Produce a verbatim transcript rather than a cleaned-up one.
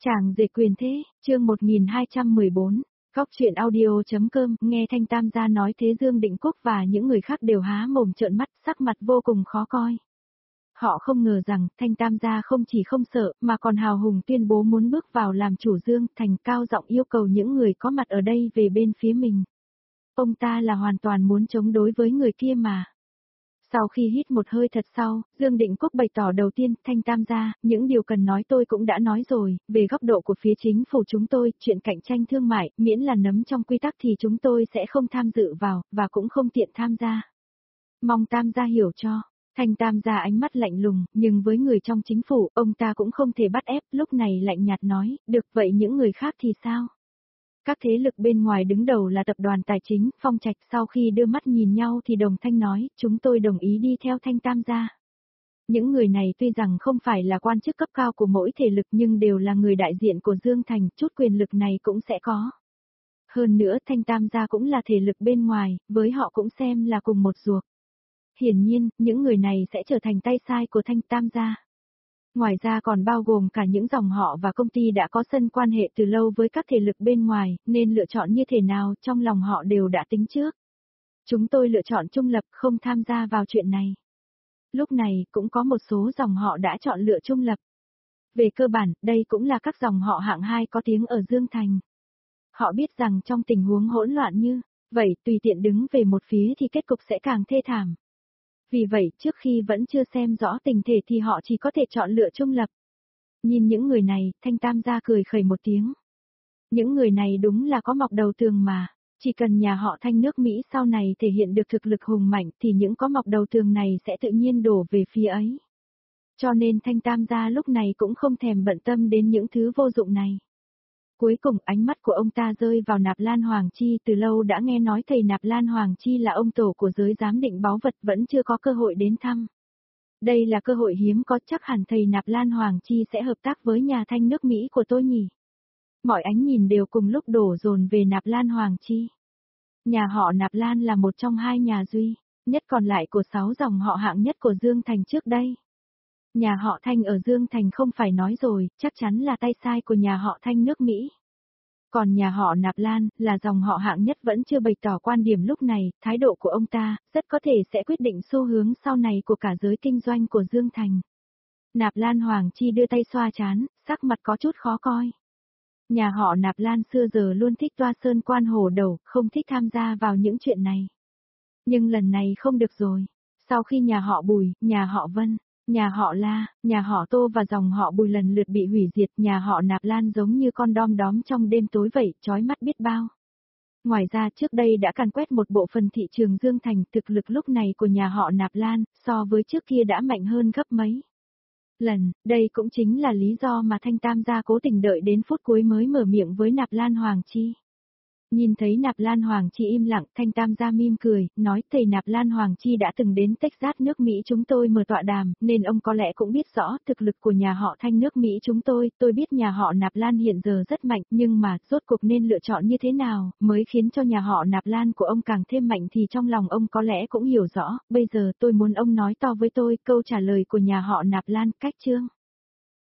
Chàng rể quyền thế, chương một nghìn hai trăm mười bốn, Cóc truyện audio.com, nghe Thanh Tam gia nói thế Dương Định Quốc và những người khác đều há mồm trợn mắt, sắc mặt vô cùng khó coi. Họ không ngờ rằng, Thanh Tam gia không chỉ không sợ, mà còn hào hùng tuyên bố muốn bước vào làm chủ Dương Thành, cao giọng yêu cầu những người có mặt ở đây về bên phía mình. Ông ta là hoàn toàn muốn chống đối với người kia mà. Sau khi hít một hơi thật sau, Dương Định Quốc bày tỏ đầu tiên, Thanh Tam gia, những điều cần nói tôi cũng đã nói rồi, về góc độ của phía chính phủ chúng tôi, chuyện cạnh tranh thương mại, miễn là nấm trong quy tắc thì chúng tôi sẽ không tham dự vào, và cũng không tiện tham gia. Mong Tam gia hiểu cho. Thanh Tam gia ánh mắt lạnh lùng, nhưng với người trong chính phủ, ông ta cũng không thể bắt ép, lúc này lạnh nhạt nói, được vậy những người khác thì sao? Các thế lực bên ngoài đứng đầu là tập đoàn tài chính, Phong Trạch, sau khi đưa mắt nhìn nhau thì đồng thanh nói, chúng tôi đồng ý đi theo Thanh Tam gia. Những người này tuy rằng không phải là quan chức cấp cao của mỗi thể lực nhưng đều là người đại diện của Dương Thành, chút quyền lực này cũng sẽ có. Hơn nữa Thanh Tam gia cũng là thể lực bên ngoài, với họ cũng xem là cùng một ruột. Hiển nhiên, những người này sẽ trở thành tay sai của Thanh Tam gia. Ngoài ra còn bao gồm cả những dòng họ và công ty đã có sân quan hệ từ lâu với các thể lực bên ngoài, nên lựa chọn như thế nào trong lòng họ đều đã tính trước. Chúng tôi lựa chọn trung lập không tham gia vào chuyện này. Lúc này cũng có một số dòng họ đã chọn lựa trung lập. Về cơ bản, đây cũng là các dòng họ hạng hai có tiếng ở Dương Thành. Họ biết rằng trong tình huống hỗn loạn như vậy, tùy tiện đứng về một phía thì kết cục sẽ càng thê thảm. Vì vậy, trước khi vẫn chưa xem rõ tình thể thì họ chỉ có thể chọn lựa trung lập. Nhìn những người này, Thanh Tam gia cười khẩy một tiếng. Những người này đúng là có mọc đầu tường mà, chỉ cần nhà họ Thanh nước Mỹ sau này thể hiện được thực lực hùng mạnh thì những có mọc đầu tường này sẽ tự nhiên đổ về phía ấy. Cho nên Thanh Tam gia lúc này cũng không thèm bận tâm đến những thứ vô dụng này. Cuối cùng ánh mắt của ông ta rơi vào Nạp Lan Hoàng Chi, từ lâu đã nghe nói thầy Nạp Lan Hoàng Chi là ông tổ của giới giám định báu vật vẫn chưa có cơ hội đến thăm. Đây là cơ hội hiếm có, chắc hẳn thầy Nạp Lan Hoàng Chi sẽ hợp tác với nhà Thanh nước Mỹ của tôi nhỉ. Mọi ánh nhìn đều cùng lúc đổ dồn về Nạp Lan Hoàng Chi. Nhà họ Nạp Lan là một trong hai nhà duy nhất còn lại của sáu dòng họ hạng nhất của Dương Thành trước đây. Nhà họ Thanh ở Dương Thành không phải nói rồi, chắc chắn là tay sai của nhà họ Thanh nước Mỹ. Còn nhà họ Nạp Lan, là dòng họ hạng nhất vẫn chưa bày tỏ quan điểm lúc này, thái độ của ông ta, rất có thể sẽ quyết định xu hướng sau này của cả giới kinh doanh của Dương Thành. Nạp Lan Hoàng Chi đưa tay xoa trán, sắc mặt có chút khó coi. Nhà họ Nạp Lan xưa giờ luôn thích toa sơn quan hổ đầu, không thích tham gia vào những chuyện này. Nhưng lần này không được rồi. Sau khi nhà họ Bùi, nhà họ Vân, nhà họ La, nhà họ Tô và dòng họ Bùi lần lượt bị hủy diệt, nhà họ Nạp Lan giống như con đom đóm trong đêm tối vậy, chói mắt biết bao. Ngoài ra trước đây đã càn quét một bộ phận thị trường Dương Thành, thực lực lúc này của nhà họ Nạp Lan, so với trước kia đã mạnh hơn gấp mấy lần, đây cũng chính là lý do mà Thanh Tam gia cố tình đợi đến phút cuối mới mở miệng với Nạp Lan Hoàng Chi. Nhìn thấy Nạp Lan Hoàng Chi im lặng, Thanh Tam gia mỉm cười, nói thầy Nạp Lan Hoàng Chi đã từng đến Texas nước Mỹ chúng tôi mở tọa đàm, nên ông có lẽ cũng biết rõ thực lực của nhà họ Thanh nước Mỹ chúng tôi, tôi biết nhà họ Nạp Lan hiện giờ rất mạnh, nhưng mà rốt cuộc nên lựa chọn như thế nào, mới khiến cho nhà họ Nạp Lan của ông càng thêm mạnh thì trong lòng ông có lẽ cũng hiểu rõ, bây giờ tôi muốn ông nói to với tôi câu trả lời của nhà họ Nạp Lan, cách chương.